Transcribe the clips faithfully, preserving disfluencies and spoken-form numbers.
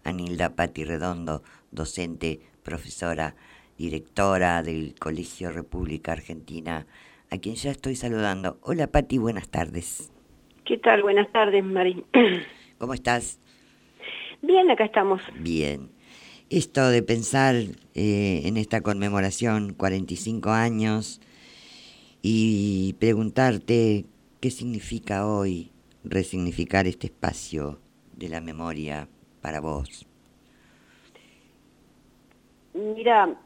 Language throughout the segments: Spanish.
Anilda Patti Redondo, docente, profesora, directora del Colegio República Argentina, a quien ya estoy saludando. Hola Patti, buenas tardes. ¿Qué tal? Buenas tardes, Mari. ¿Cómo estás? Bien, acá estamos. Bien. Esto de pensar eh, en esta conmemoración, cuarenta y cinco años, y preguntarte qué significa hoy resignificar este espacio de la memoria para vos. Mira,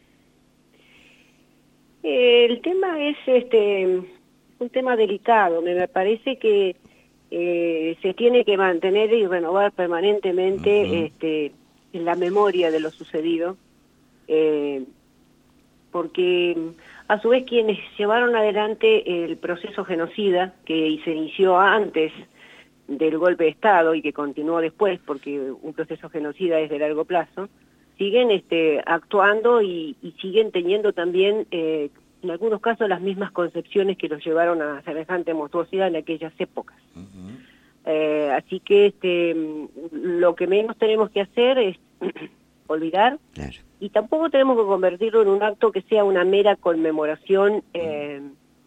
eh, el tema es este un tema delicado. Me me parece que eh, se tiene que mantener y renovar permanentemente Uh-huh. este, en la memoria de lo sucedido, eh, porque a su vez quienes llevaron adelante el proceso genocida, que se inició antes del golpe de Estado y que continuó después, porque un proceso genocida es de largo plazo, siguen este, actuando y, y siguen teniendo también, eh, en algunos casos, las mismas concepciones que los llevaron a semejante monstruosidad en aquellas épocas. Uh-huh. Eh, así que este, lo que menos tenemos que hacer es olvidar, Claro. y tampoco tenemos que convertirlo en un acto que sea una mera conmemoración eh,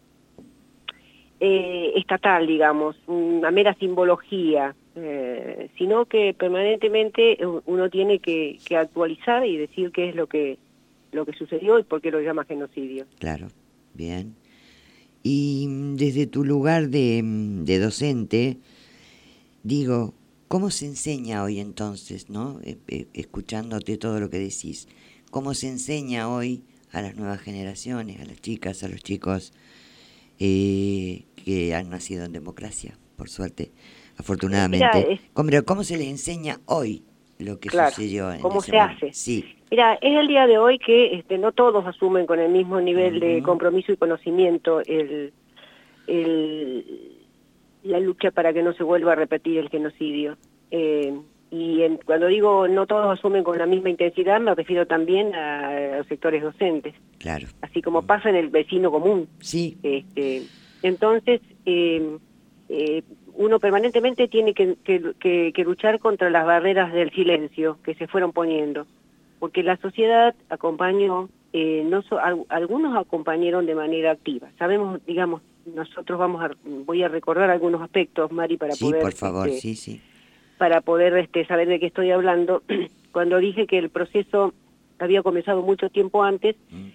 eh, estatal, digamos, una mera simbología, eh, sino que permanentemente uno tiene que, que actualizar y decir qué es lo que lo que sucedió y por qué lo llama genocidio. Claro, bien. Y desde tu lugar de, de docente, digo, ¿cómo se enseña hoy entonces, no? Eh, eh, escuchándote todo lo que decís, ¿cómo se enseña hoy a las nuevas generaciones, a las chicas, a los chicos eh, que han nacido en democracia, por suerte, afortunadamente? Mira, es, ¿Cómo, ¿Cómo se les enseña hoy lo que claro, sucedió en ¿cómo ese se momento? hace? Sí. Mira, es el día de hoy que este, no todos asumen con el mismo nivel de Uh-huh. compromiso y conocimiento el, el, la lucha para que no se vuelva a repetir el genocidio. Eh, y en, cuando digo no todos asumen con la misma intensidad, me refiero también a, a los sectores docentes, Claro. así como pasa en el vecino común. Sí. Este, entonces, eh, eh, uno permanentemente tiene que, que, que, que luchar contra las barreras del silencio que se fueron poniendo, porque la sociedad acompañó, eh, no so, al, algunos acompañaron de manera activa. Sabemos, digamos, nosotros vamos a, voy a recordar algunos aspectos, Mari, para Sí, poder, por favor, este, sí, sí. para poder este, saber de qué estoy hablando. Cuando dije que el proceso había comenzado mucho tiempo antes,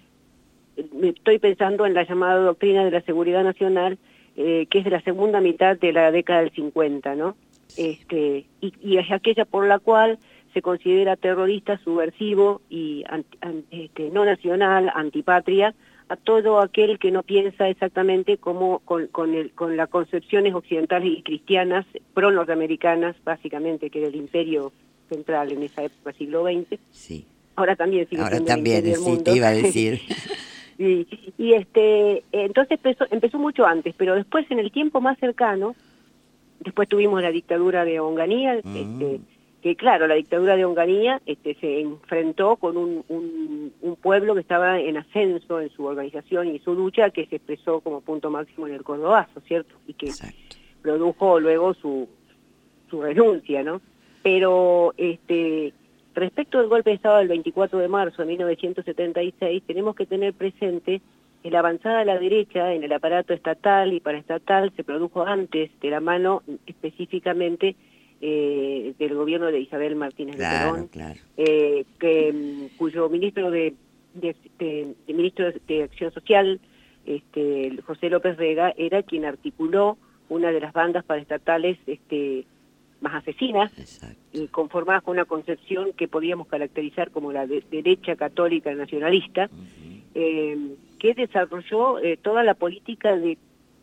Mm. estoy pensando en la llamada doctrina de la seguridad nacional, eh, que es de la segunda mitad de la década del cincuenta, ¿no? Sí. Este, y, y es aquella por la cual se considera terrorista, subversivo y anti, an, este, no nacional, antipatria, a todo aquel que no piensa exactamente como con, con, el, con las concepciones occidentales y cristianas, pro-norteamericanas, básicamente, que era el imperio central en esa época, siglo veinte. Sí. Ahora también sigue Ahora siendo el también, imperio del sí, mundo. te iba a decir. y, y este entonces empezó, empezó mucho antes, pero después en el tiempo más cercano, después tuvimos la dictadura de Onganía, Mm. este, que claro, la dictadura de Onganía este, se enfrentó con un, un, un pueblo que estaba en ascenso en su organización y su lucha, que se expresó como punto máximo en el Cordobazo, ¿cierto? Y que Exacto. produjo luego su, su renuncia, ¿no? Pero este respecto del golpe de Estado del veinticuatro de marzo de mil novecientos setenta y seis, tenemos que tener presente que la avanzada a la derecha en el aparato estatal y paraestatal se produjo antes, de la mano específicamente eh, del gobierno de Isabel Martínez Claro, de Perón, claro. eh, que, cuyo ministro de, de, de, de ministro de Acción Social, este, José López Rega, era quien articuló una de las bandas paraestatales este, más asesinas, Exacto. y conformadas con una concepción que podíamos caracterizar como la de derecha católica nacionalista, Uh-huh. eh, que desarrolló eh, toda la política de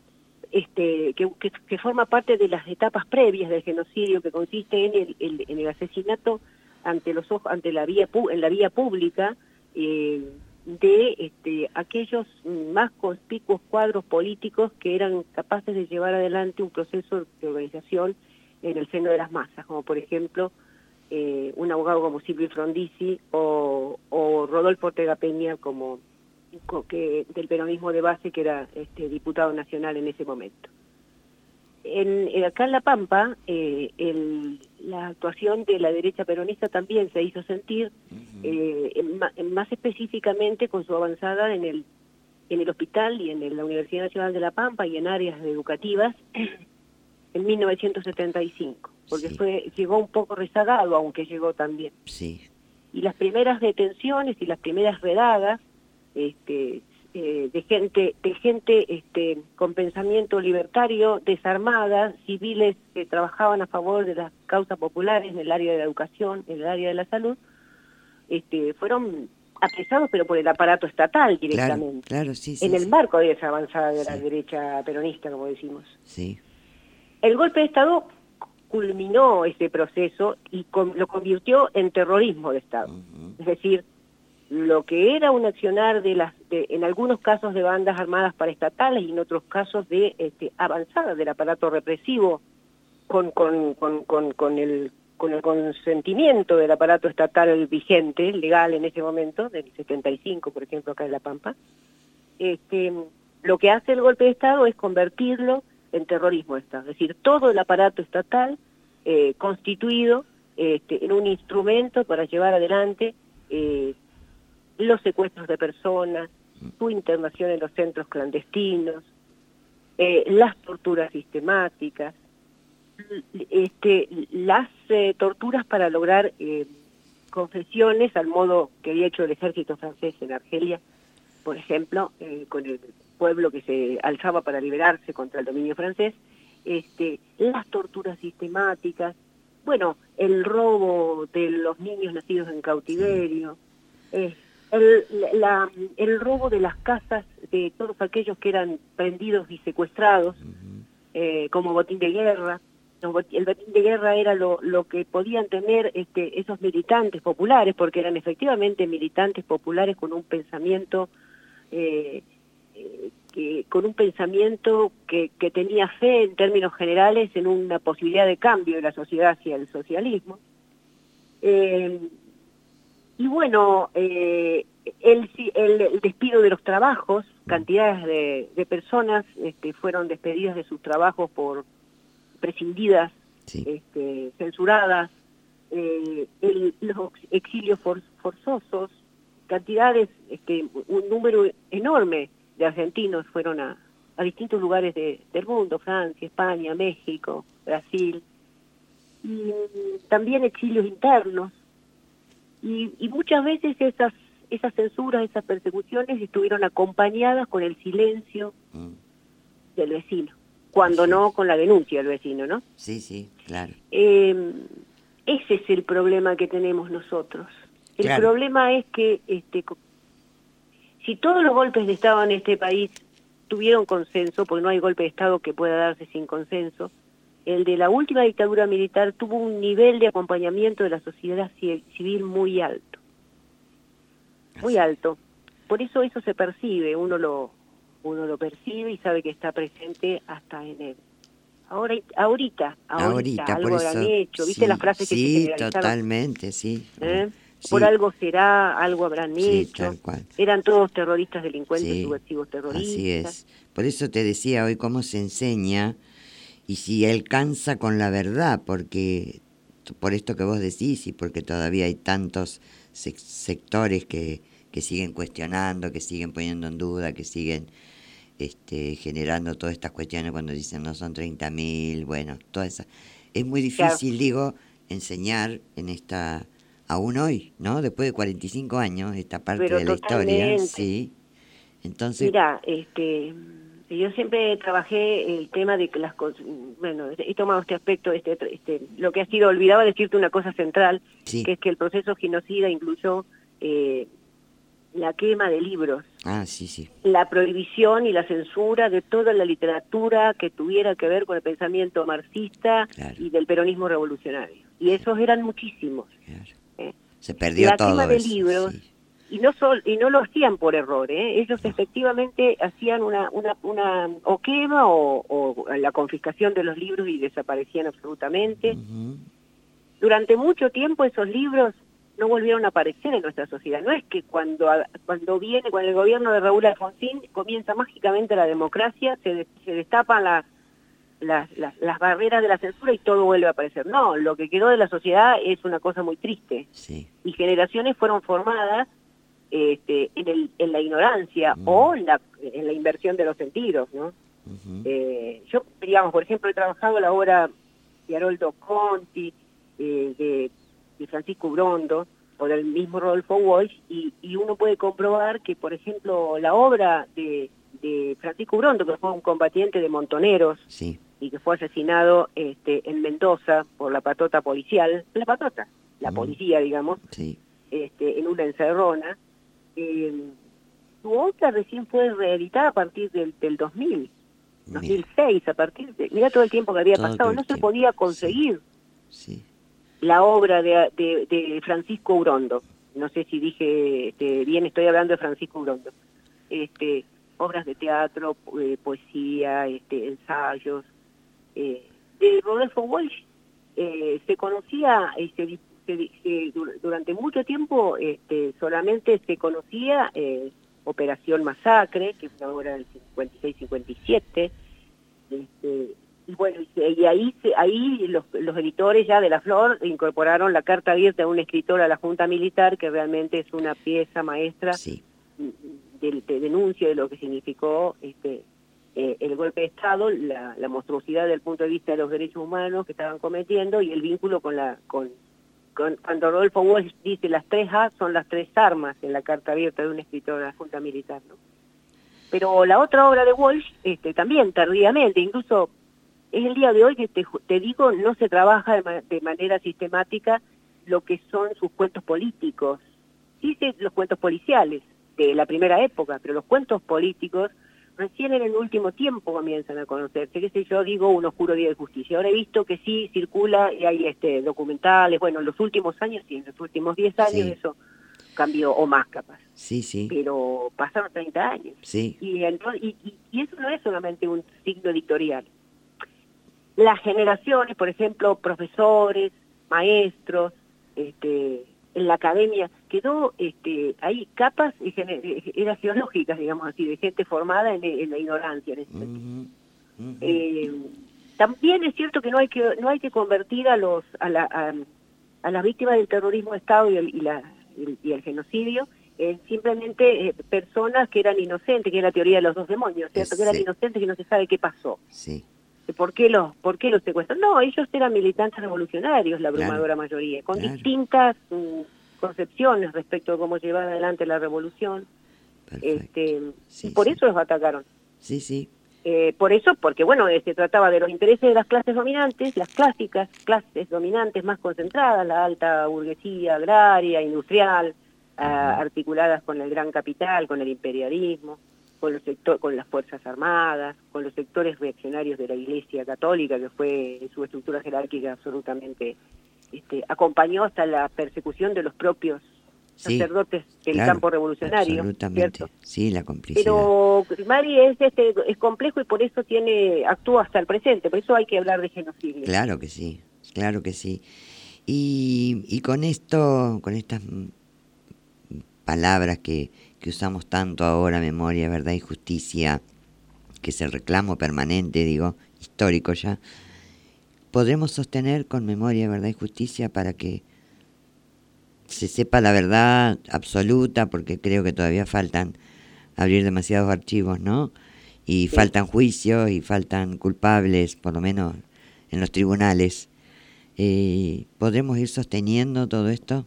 este que, que, que forma parte de las etapas previas del genocidio, que consiste en el, el, en el asesinato ante los ojos, ante la vía en la vía pública eh, de este, aquellos más conspicuos cuadros políticos que eran capaces de llevar adelante un proceso de organización en el seno de las masas, como por ejemplo eh, un abogado como Silvio Frondizi o, o Rodolfo Ortega Peña como que del peronismo de base, que era este diputado nacional en ese momento. En, en acá en La Pampa, eh, el, la actuación de la derecha peronista también se hizo sentir, uh-huh. eh, en, en, más específicamente con su avanzada en el en el hospital y en la Universidad Nacional de La Pampa y en áreas educativas en mil novecientos setenta y cinco, porque sí. fue llegó un poco rezagado, aunque llegó también. Sí. Y las primeras detenciones y las primeras redadas este, eh, de gente, de gente este, con pensamiento libertario, desarmada, civiles que trabajaban a favor de las causas populares en el área de la educación, en el área de la salud, este, fueron apresados, pero por el aparato estatal directamente, claro, claro, sí, sí, en el sí. marco de esa avanzada de la sí. derecha peronista, como decimos. Sí. El golpe de Estado culminó ese proceso y con, lo convirtió en terrorismo de Estado. Uh-huh. Es decir, lo que era un accionar de las, de, en algunos casos de bandas armadas paraestatales y en otros casos de este, avanzada del aparato represivo con, con, con, con, con el con el consentimiento del aparato estatal vigente, legal en ese momento, del setenta y cinco, por ejemplo, acá en La Pampa, este, lo que hace el golpe de Estado es convertirlo en terrorismo de Estado, es decir, todo el aparato estatal eh, constituido este, en un instrumento para llevar adelante eh, los secuestros de personas, su internación en los centros clandestinos, eh, las torturas sistemáticas, este, las eh, torturas para lograr eh, confesiones al modo que había hecho el ejército francés en Argelia, por ejemplo, eh, con el pueblo que se alzaba para liberarse contra el dominio francés, este, las torturas sistemáticas, bueno, el robo de los niños nacidos en cautiverio, eh, el, la, el robo de las casas de todos aquellos que eran prendidos y secuestrados, uh-huh. eh, como botín de guerra. El botín de guerra era lo, lo que podían tener este, esos militantes populares, porque eran efectivamente militantes populares con un pensamiento eh, eh, que, con un pensamiento que, que tenía fe en términos generales en una posibilidad de cambio de la sociedad hacia el socialismo. Eh, y bueno, eh, el, el, el despido de los trabajos, cantidades de, de personas este, fueron despedidas de sus trabajos por prescindidas, sí. este, censuradas, eh, el, los exilios for, forzosos, cantidades, este, un número enorme de argentinos fueron a, a distintos lugares de, del mundo, Francia, España, México, Brasil, y también exilios internos, y, y muchas veces esas, esas censuras, esas persecuciones estuvieron acompañadas con el silencio mm. del vecino. Cuando sí. no con la denuncia del vecino, ¿no? Sí, sí, claro. Eh, ese es el problema que tenemos nosotros. El claro. problema es que este, si todos los golpes de Estado en este país tuvieron consenso, porque no hay golpe de Estado que pueda darse sin consenso, el de la última dictadura militar tuvo un nivel de acompañamiento de la sociedad civil muy alto. Muy alto. Por eso eso se percibe, uno lo... uno lo percibe y sabe que está presente hasta en él. Ahora, ahorita, ahorita, ahorita algo habrán eso, hecho. ¿Viste sí, las frases que sí, se generalizaron? Sí, totalmente, sí. ¿Eh? sí. Por algo será, algo habrán sí, hecho. Tal cual. Eran todos terroristas, delincuentes, sí, subversivos terroristas. Así es. Por eso te decía hoy cómo se enseña y si alcanza con la verdad, porque por esto que vos decís y porque todavía hay tantos se- sectores que, que siguen cuestionando, que siguen poniendo en duda, que siguen... Este, generando todas estas cuestiones cuando dicen no son treinta mil, bueno, toda esa es muy difícil, claro. digo, enseñar en esta, aún hoy, ¿no? Después de cuarenta y cinco años, esta parte Pero de la totalmente. historia, sí. Entonces, mira, este, yo siempre trabajé el tema de que las cosas, bueno, he tomado este aspecto, este, este, lo que ha sido, olvidaba decirte una cosa central, sí. que es que el proceso genocida incluyó eh, la quema de libros, ah, sí, sí. la prohibición y la censura de toda la literatura que tuviera que ver con el pensamiento marxista claro. y del peronismo revolucionario. Y esos eran muchísimos. Claro. ¿eh? Se perdió la todo quema de eso, libros, sí. y no sol, y no lo hacían por error, ¿eh? ellos no. efectivamente hacían una, una, una o quema o, o la confiscación de los libros y desaparecían absolutamente. Uh-huh. Durante mucho tiempo esos libros no volvieron a aparecer en nuestra sociedad. No es que cuando cuando viene, cuando el gobierno de Raúl Alfonsín comienza mágicamente la democracia, se, se destapan las las, las, las barreras de la censura y todo vuelve a aparecer. No, lo que quedó de la sociedad es una cosa muy triste. Sí. Y generaciones fueron formadas este, en, el, en la ignorancia Mm. o en la, en la inversión de los sentidos, ¿no? Uh-huh. Eh, yo, digamos, por ejemplo, he trabajado la obra de Haroldo Conti, eh, de, de Francisco Brondo, o del mismo Rodolfo Walsh, y, y uno puede comprobar que, por ejemplo, la obra de, de Francisco Brondo, que fue un combatiente de Montoneros, Sí. y que fue asesinado este, en Mendoza por la patota policial, la patota, la Mm. policía, digamos, Sí. este, en una encerrona, eh, su obra recién fue reeditada a partir del, del dos mil. dos mil seis, a partir de... Mira todo el tiempo que había Todo pasado, el no se tiempo. podía conseguir Sí. la obra de, de, de Francisco Urondo. No sé si dije este, bien, estoy hablando de Francisco Urondo. Este, obras de teatro, eh, poesía, este, ensayos. Eh, de Rodolfo Walsh eh, se conocía, y se, se, se, durante mucho tiempo este, solamente se conocía eh, Operación Masacre, que fue una obra del cincuenta y seis cincuenta y siete, este, y bueno, y, y ahí ahí los, los editores ya de La Flor incorporaron la carta abierta de un escritor a la Junta Militar, que realmente es una pieza maestra Sí. de, de denuncia de lo que significó este eh, el golpe de Estado, la, la monstruosidad desde el punto de vista de los derechos humanos que estaban cometiendo y el vínculo con la con, con cuando Rodolfo Walsh dice las tres A son las tres armas en la carta abierta de un escritor de la Junta Militar, ¿no? Pero la otra obra de Walsh, este, también tardíamente, incluso es el día de hoy que te, te digo, no se trabaja de, ma de manera sistemática lo que son sus cuentos políticos. Sí, sí, los cuentos policiales de la primera época, pero los cuentos políticos recién en el último tiempo comienzan a conocerse. Qué sé yo, digo, Un oscuro día de justicia. Ahora he visto que sí circula y hay este documentales, bueno, en los últimos años, sí, en los últimos diez años Sí. eso cambió, o más capaz. Sí, sí. Pero pasaron treinta años. Sí. Y, entonces, y, y, y eso no es solamente un signo editorial. Las generaciones, por ejemplo, profesores, maestros, este, en la academia, quedó, este, hay capas eran geológicas, digamos así, de gente formada en, en la ignorancia. En ese Uh-huh. Uh-huh. eh, también es cierto que no hay que no hay que convertir a los a, la, a, a las víctimas del terrorismo de Estado y el, y la, y, y el genocidio en simplemente eh, personas que eran inocentes, que es la teoría de los dos demonios, ¿cierto? Es, que eran sí. inocentes y no se sabe qué pasó. Sí. ¿Por qué los, por qué los secuestran? No, ellos eran militantes revolucionarios, la abrumadora Claro. mayoría, con Claro. distintas um, concepciones respecto a cómo llevar adelante la revolución. Perfecto. Este, Sí, y por sí. eso los atacaron. Sí, sí. Eh, por eso, porque bueno, eh, se trataba de los intereses de las clases dominantes, las clásicas clases dominantes más concentradas, la alta burguesía agraria, industrial, ah, articuladas con el gran capital, con el imperialismo, con los sector, con las Fuerzas Armadas, con los sectores reaccionarios de la Iglesia Católica, que fue en su estructura jerárquica absolutamente, este, acompañó hasta la persecución de los propios Sí, sacerdotes del claro, campo revolucionario, absolutamente. ¿cierto? Sí, la complicidad. Pero Mari es este es complejo y por eso tiene actúa hasta el presente, por eso hay que hablar de genocidio. Claro que sí, claro que sí. Y, y con esto, con estas mm, palabras que, que usamos tanto ahora, memoria, verdad y justicia, que es el reclamo permanente, digo, histórico ya, podremos sostener con memoria, verdad y justicia para que se sepa la verdad absoluta, porque creo que todavía faltan abrir demasiados archivos, ¿no? Y Sí. faltan juicios y faltan culpables, por lo menos en los tribunales. Eh, ¿Podremos ir sosteniendo todo esto?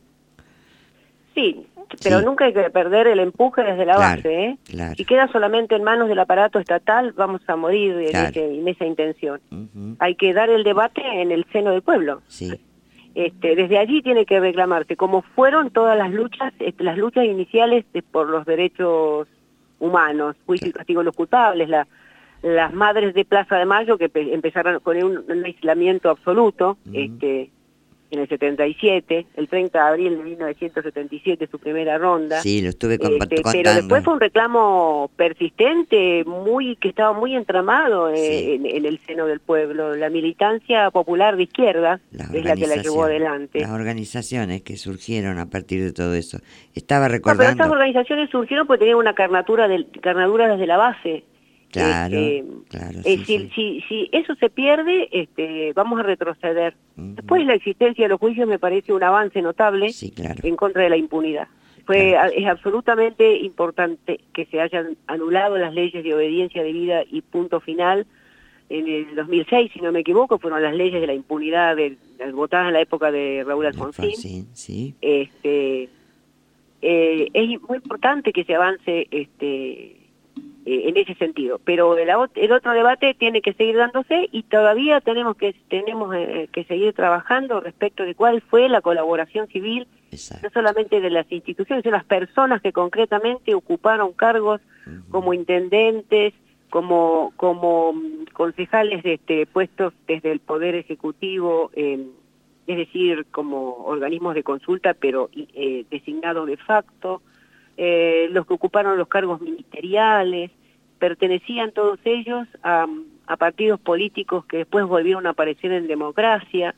Sí, pero Sí. nunca hay que perder el empuje desde la Claro, base, ¿eh? claro. Si queda solamente en manos del aparato estatal, vamos a morir en, Claro. ese- en esa intención. Ujú. Hay que dar el debate en el seno del pueblo. Sí, Este, desde allí tiene que reclamarse, como fueron todas las luchas, este, las luchas iniciales de- por los derechos humanos, juicio y castigo de los culpables, la, las madres de Plaza de Mayo que pe- empezaron con un, un aislamiento absoluto, Ujú. este, en el setenta y siete, el treinta de abril de mil novecientos setenta y siete, su primera ronda. sí, lo estuve con- Este, contando. pero después fue un reclamo persistente, muy que estaba muy entramado eh, Sí. en, en el seno del pueblo. La militancia popular de izquierda Las es la que la llevó organizaciones- adelante. Las organizaciones que surgieron a partir de todo eso. Estaba No, pero recordando... estas organizaciones surgieron porque tenían una carnatura del, carnadura desde la base. Claro, este, claro, es sí, decir, sí. si, si eso se pierde, este, vamos a retroceder. Uh-huh. Después la existencia de los juicios me parece un avance notable Sí, claro. en contra de la impunidad. Fue, Claro. Es absolutamente importante que se hayan anulado las leyes de obediencia debida y punto final. En el dos mil seis, si no me equivoco, fueron las leyes de la impunidad de, de, votadas en la época de Raúl Alfonsín. Alfonsín, sí. Este, eh, es muy importante que se avance este, eh, en ese sentido, pero el, el otro debate tiene que seguir dándose y todavía tenemos que tenemos eh, que seguir trabajando respecto de cuál fue la colaboración civil. Exacto. No solamente de las instituciones, sino las personas que concretamente ocuparon cargos uh-huh. como intendentes, como como concejales de este, puestos desde el Poder Ejecutivo, eh, es decir, como organismos de consulta, pero eh, designados de facto, eh, los que ocuparon los cargos ministeriales, pertenecían todos ellos a, a partidos políticos que después volvieron a aparecer en democracia,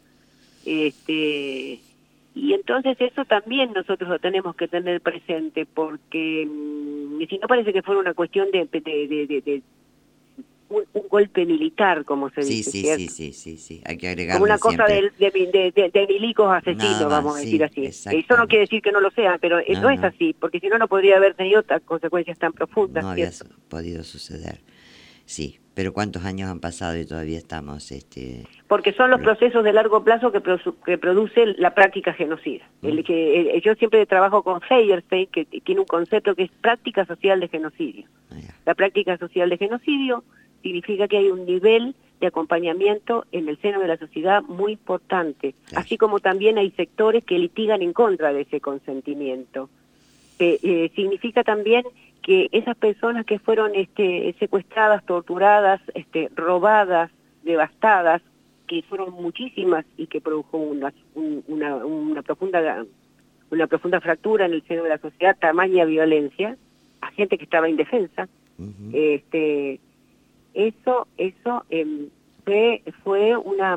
este... Y entonces eso también nosotros lo tenemos que tener presente, porque mmm, si no parece que fuera una cuestión de, de, de, de, de un, un golpe militar, como se sí, dice, sí, ¿cierto? Sí, sí, sí, sí, hay que agregarle como una cosa siempre. de, de, de, de milicos asesinos, Nada más, vamos a sí, decir así. Eso no quiere decir que no lo sea, pero no, no es no. así, porque si no, no podría haber tenido consecuencias tan profundas. No había ¿cierto? podido suceder. Sí, pero ¿cuántos años han pasado y todavía estamos...? este Porque son los procesos de largo plazo que, pro, que produce la práctica genocida. Mm. El que el, Yo siempre trabajo con Feyerstein, que tiene un concepto que es práctica social de genocidio. Ah, la práctica social de genocidio significa que hay un nivel de acompañamiento en el seno de la sociedad muy importante, claro. Así como también hay sectores que litigan en contra de ese consentimiento. Eh, eh, significa también que esas personas que fueron este, secuestradas, torturadas, este, robadas, devastadas, que fueron muchísimas y que produjo una, una, una, profunda, una profunda fractura en el seno de la sociedad, tamaña violencia, a gente que estaba indefensa, uh-huh. este, eso, eso eh, fue, fue una,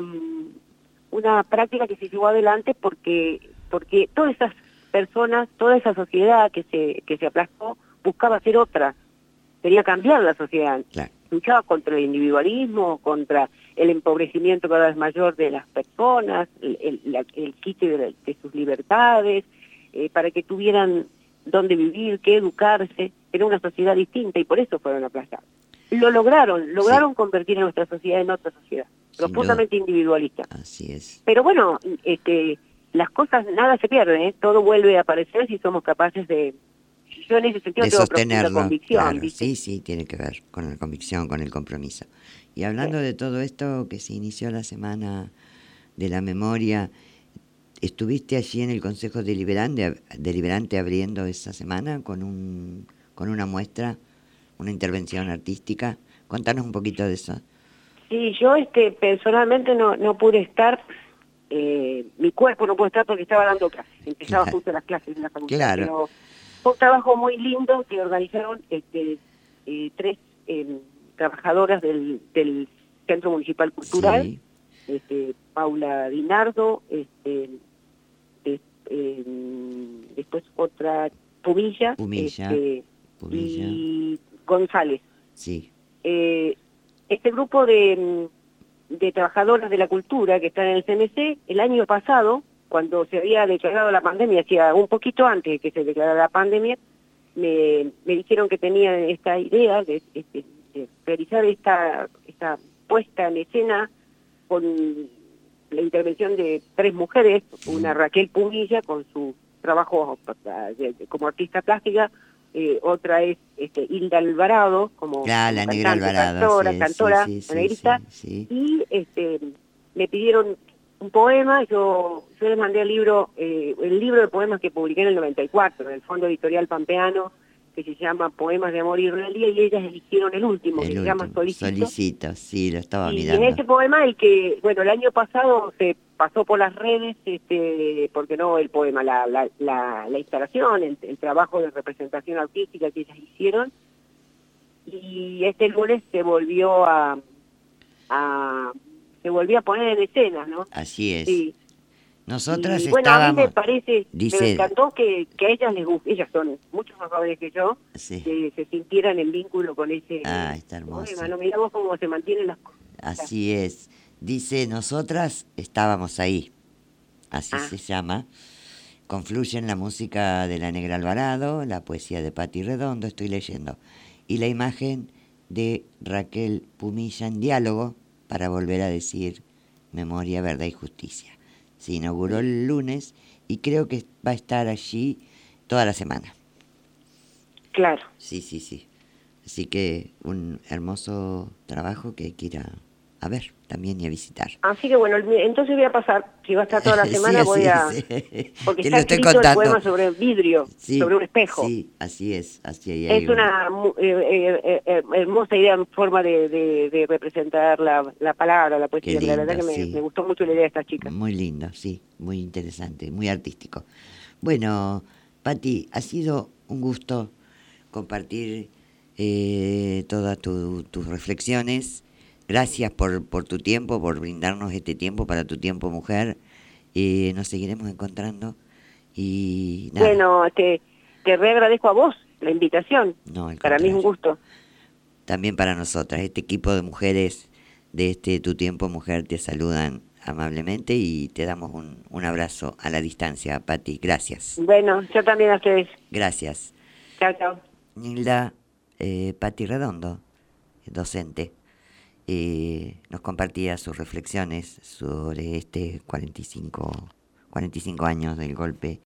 una práctica que se llevó adelante porque, porque todas esas personas, toda esa sociedad que se, que se aplastó, buscaba hacer otra, quería cambiar la sociedad, claro. Luchaba contra el individualismo, contra el empobrecimiento cada vez mayor de las personas, el, el, la, el quite de, de sus libertades, eh, para que tuvieran dónde vivir, qué educarse, era una sociedad distinta y por eso fueron aplastados. Lo lograron, lograron sí. convertir a nuestra sociedad en otra sociedad, Sin profundamente duda. individualista. Así es. Pero bueno, este, las cosas, nada se pierde, ¿eh? Todo vuelve a aparecer si somos capaces de... Yo en ese sentido de tengo sostenerlo, profunda convicción. Claro, ¿viste? sí, sí, tiene que ver con la convicción, con el compromiso. Y hablando sí. de todo esto que se inició la Semana de la Memoria, ¿estuviste allí en el Consejo Deliberante, deliberante abriendo esa semana con un con una muestra, una intervención artística? Cuéntanos un poquito de eso. Sí, yo este personalmente no, no pude estar, eh, mi cuerpo no pudo estar porque estaba dando clases, empezaba claro. justo las clases en la facultad, claro. pero fue un trabajo muy lindo que organizaron este, eh, tres eh, trabajadoras del, del Centro Municipal Cultural, sí. este, Paula Dinardo, este, de, eh, después otra Pumilla, Pumilla, este, Pumilla. y González. Sí. Eh, este grupo de, de trabajadoras de la cultura que están en el C M C, el año pasado, cuando se había declarado la pandemia, hacía un poquito antes de que se declarara la pandemia, me, me dijeron que tenían esta idea de, de, de realizar esta, esta puesta en escena con la intervención de tres mujeres, una Raquel Pumilla con su trabajo de, de, como artista plástica, eh, otra es este, Hilda Alvarado como, claro, como la cantante, Alvarado, cantora, sí, cantora, sí, sí, la negrita, sí, sí. y este, me pidieron un poema, yo, yo les mandé el libro, eh, el libro de poemas que publiqué en el noventa y cuatro, en el Fondo Editorial Pampeano, que se llama Poemas de Amor y Rebeldía, y ellas eligieron el último, el que último. se llama Solicito. Solicito, sí, lo estaba y mirando. Y en ese poema, el que, bueno, el año pasado se pasó por las redes, este, porque no el poema, la, la, la, la instalación, el, el trabajo de representación artística que ellas hicieron, y este lunes se volvió a... a se volvió a poner en escena, ¿no? Así es. Sí. Nosotras Y bueno, a mí me estábamos, parece, dice, me encantó que, que a ellas les guste, ellas son mucho más jóvenes que yo, sí, que se sintieran en vínculo con ese ah, está poema, hermoso. ¿no? Mirá vos cómo se mantienen las cosas. Así es. Dice, nosotras estábamos ahí, así Ah, se llama. Confluyen la música de la Negra Alvarado, la poesía de Patti Redondo, estoy leyendo, y la imagen de Raquel Pumilla en diálogo para volver a decir memoria, verdad y justicia. Se inauguró el lunes y creo que va a estar allí toda la semana. claro. Sí, sí, sí. Así que un hermoso trabajo que hay que ir a, a ver también y a visitar. Así que bueno, el- entonces voy a pasar, si va a estar toda la Sí, semana, voy así a... es. Porque Te está lo estoy escrito el contando. poema sobre vidrio, sobre Sí, un espejo. sí, así es. Así hay Es algo. una mu- eh, eh, eh, hermosa idea, forma de, de, de representar la, la palabra, la Qué poesía. La verdad lindo, que me, me sí. gustó mucho la idea de esta chica. Muy lindo, sí. Muy interesante, muy artístico. Bueno, Pati, ha sido un gusto compartir eh, todas tu- tus reflexiones. Gracias por, por tu tiempo, por brindarnos este tiempo para tu tiempo, mujer. Eh, nos seguiremos encontrando y nada, Bueno, te, te reagradezco a vos la invitación. no, al Para mí es un contrario. gusto. También para nosotras, este equipo de mujeres de este Tu Tiempo Mujer te saludan amablemente y te damos un, un abrazo a la distancia, Pati. Gracias. Bueno, yo también a ustedes. Gracias. Chao, chao. Nilda, eh, Pati Redondo, docente, eh, nos compartía sus reflexiones sobre este cuarenta y cinco, cuarenta y cinco años del golpe